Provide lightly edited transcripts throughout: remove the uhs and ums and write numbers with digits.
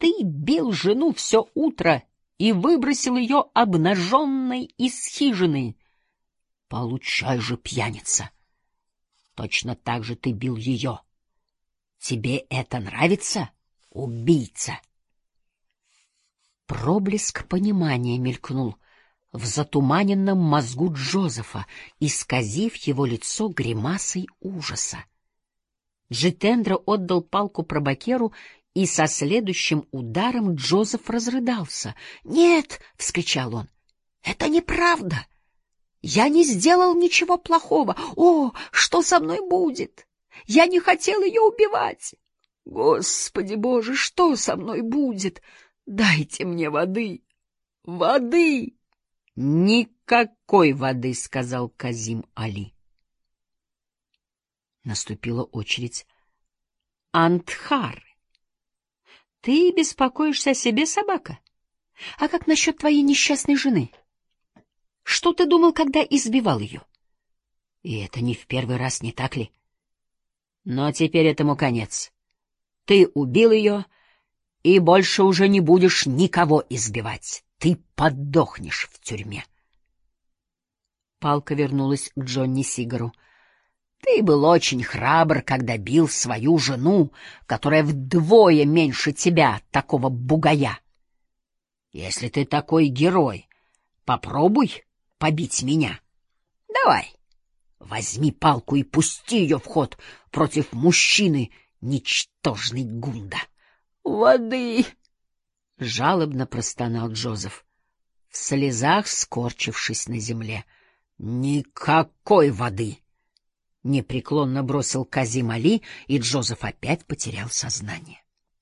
ты бил жену все утро и выбросил ее обнаженной из хижины. Получай же, пьяница! Точно так же ты бил ее. Тебе это нравится, убийца? Проблеск понимания мелькнул в затуманенном мозгу Джозефа, исказив его лицо гримасой ужаса. Джитендра отдал палку пробакеру, и со следующим ударом Джозеф разрыдался. «Нет!» — вскричал он. «Это неправда! Я не сделал ничего плохого! О, что со мной будет? Я не хотел ее убивать! Господи Боже, что со мной будет? Дайте мне воды! Воды!» «Никакой воды!» — сказал Казим Али. Наступила очередь Андхары. «Ты беспокоишься о себе, собака? А как насчет твоей несчастной жены? Что ты думал, когда избивал ее? И это не в первый раз, не так ли? Но теперь этому конец. Ты убил ее, и больше уже не будешь никого избивать. Ты подохнешь в тюрьме». Палка вернулась к Джонни Сигару. «Ты был очень храбр, когда бил свою жену, которая вдвое меньше тебя, такого бугая. Если ты такой герой, попробуй побить меня. Давай, возьми палку и пусти ее в ход против мужчины, ничтожный гунда». «Воды!» — жалобно простонал Джозеф, в слезах скорчившись на земле. «Никакой воды!» — непреклонно бросил Казим Али, и Джозеф опять потерял сознание.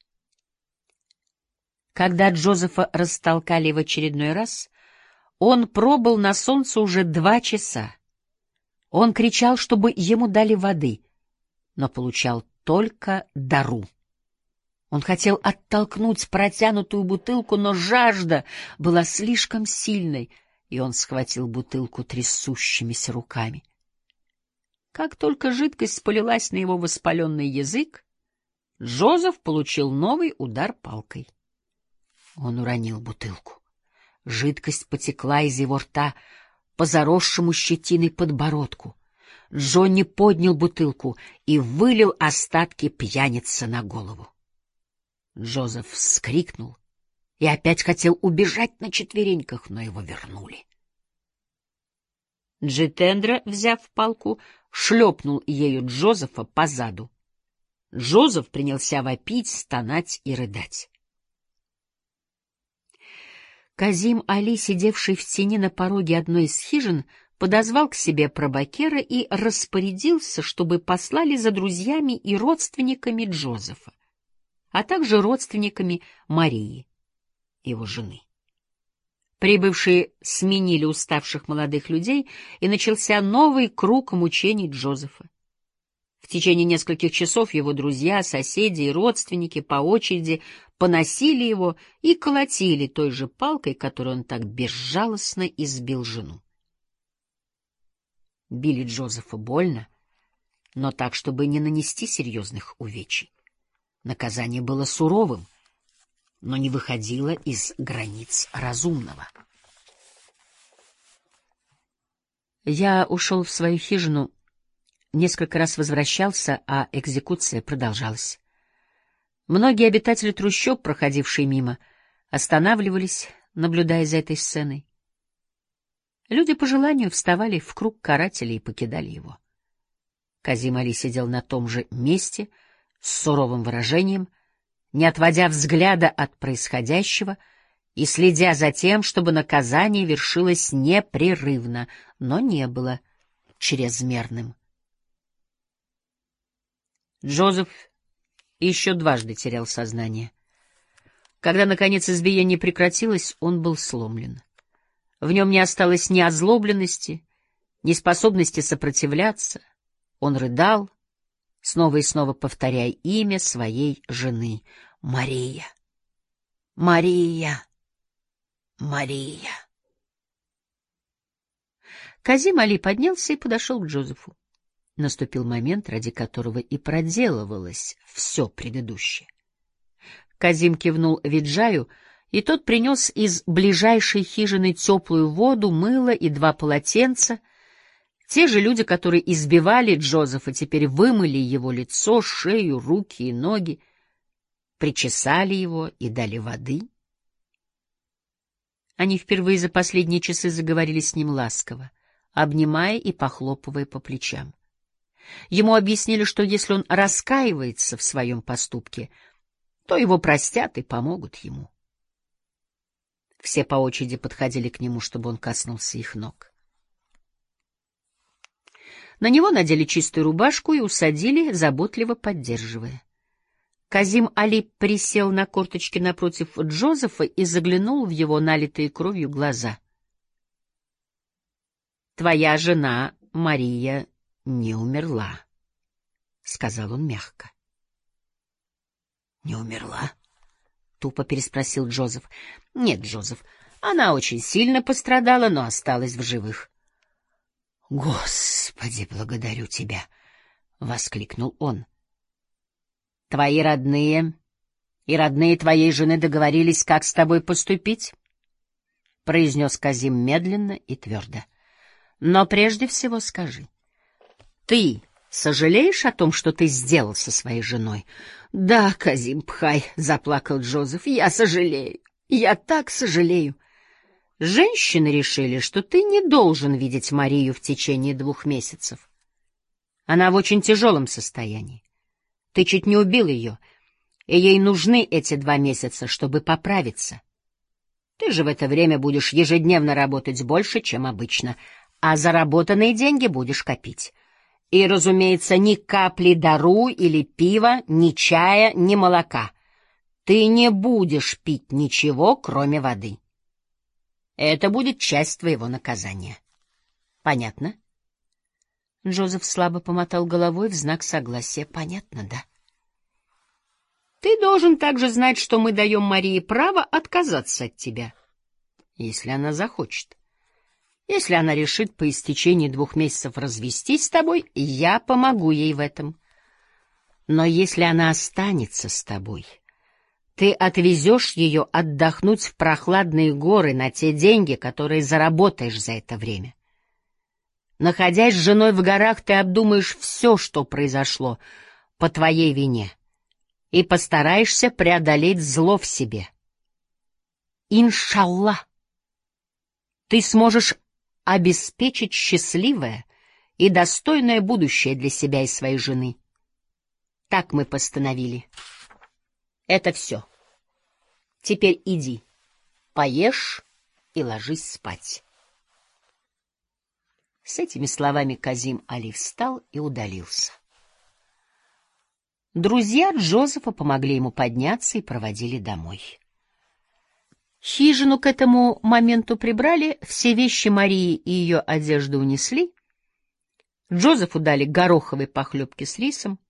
Когда Джозефа растолкали в очередной раз, он пробыл на солнце уже 2 часа. Он кричал, чтобы ему дали воды, но получал только дару. Он хотел оттолкнуть протянутую бутылку, но жажда была слишком сильной, и он схватил бутылку трясущимися руками. Как только жидкость полилась на его воспаленный язык, Джозеф получил новый удар палкой. Он уронил бутылку. Жидкость потекла из его рта по заросшему щетиной подбородку. Джонни поднял бутылку и вылил остатки пьяницы на голову. Джозеф вскрикнул и опять хотел убежать на четвереньках, но его вернули. Джитендра, взяв палку, шлепнул ею Джозефа по заду. Джозеф принялся вопить, стонать и рыдать. Казим Али, сидевший в тени на пороге одной из хижин, подозвал к себе пробакера и распорядился, чтобы послали за друзьями и родственниками Джозефа, а также родственниками Марии, его жены. Прибывшие сменили уставших молодых людей, и начался новый круг мучений Джозефа. В течение нескольких часов его друзья, соседи и родственники по очереди поносили его и колотили той же палкой, которой он так безжалостно избил жену. Били Джозефа больно, но так, чтобы не нанести серьезных увечий. Наказание было суровым, но не выходило из границ разумного. Я ушел в свою хижину, несколько раз возвращался, а экзекуция продолжалась. Многие обитатели трущоб, проходившие мимо, останавливались, наблюдая за этой сценой. Люди по желанию вставали в круг карателя и покидали его. Казим Али сидел на том же месте с суровым выражением, не отводя взгляда от происходящего и следя за тем, чтобы наказание вершилось непрерывно, но не было чрезмерным. Джозеф еще дважды терял сознание. Когда, наконец, избиение прекратилось, он был сломлен. В нем не осталось ни озлобленности, ни способности сопротивляться. Он рыдал, снова и снова повторяя имя своей жены — Мария, Мария, Мария. Казим Али поднялся и подошел к Джозефу. Наступил момент, ради которого и проделывалось все предыдущее. Казим кивнул Виджаю, и тот принес из ближайшей хижины теплую воду, мыло и 2 полотенца. Те же люди, которые избивали Джозефа, теперь вымыли его лицо, шею, руки и ноги, причесали его и дали воды. Они впервые за последние часы заговорили с ним ласково, обнимая и похлопывая по плечам. Ему объяснили, что если он раскаивается в своем поступке, то его простят и помогут ему. Все по очереди подходили к нему, чтобы он коснулся их ног. На него надели чистую рубашку и усадили, заботливо поддерживая. Казим Али присел на корточки напротив Джозефа и заглянул в его налитые кровью глаза. «Твоя жена, Мария, не умерла», — сказал он мягко. «Не умерла?» — тупо переспросил Джозеф. «Нет, Джозеф, она очень сильно пострадала, но осталась в живых». «Господи, благодарю тебя!» — воскликнул он. «Твои родные и родные твоей жены договорились, как с тобой поступить?» — произнес Казим медленно и твердо. «Но прежде всего скажи, ты сожалеешь о том, что ты сделал со своей женой?» «Да, Казим Пхай», — заплакал Джозеф, — «я сожалею, я так сожалею». «Женщины решили, что ты не должен видеть Марию в течение 2 месяцев. Она в очень тяжелом состоянии. Ты чуть не убил ее, и ей нужны эти 2 месяца, чтобы поправиться. Ты же в это время будешь ежедневно работать больше, чем обычно, а заработанные деньги будешь копить. И, разумеется, ни капли дару или пива, ни чая, ни молока. Ты не будешь пить ничего, кроме воды. Это будет часть твоего наказания. Понятно?» Джозеф слабо помотал головой в знак согласия. «Понятно, да». «Ты должен также знать, что мы даем Марии право отказаться от тебя, если она захочет. Если она решит по истечении 2 месяцев развестись с тобой, я помогу ей в этом. Но если она останется с тобой, ты отвезешь ее отдохнуть в прохладные горы на те деньги, которые заработаешь за это время. Находясь с женой в горах, ты обдумаешь все, что произошло по твоей вине, и постараешься преодолеть зло в себе. Иншаллах, ты сможешь обеспечить счастливое и достойное будущее для себя и своей жены. Так мы постановили. Это все. Теперь иди, поешь и ложись спать». С этими словами Казим Али встал и удалился. Друзья Джозефа помогли ему подняться и проводили домой. Хижину к этому моменту прибрали, все вещи Марии и ее одежду унесли. Джозефу дали гороховой похлебки с рисом.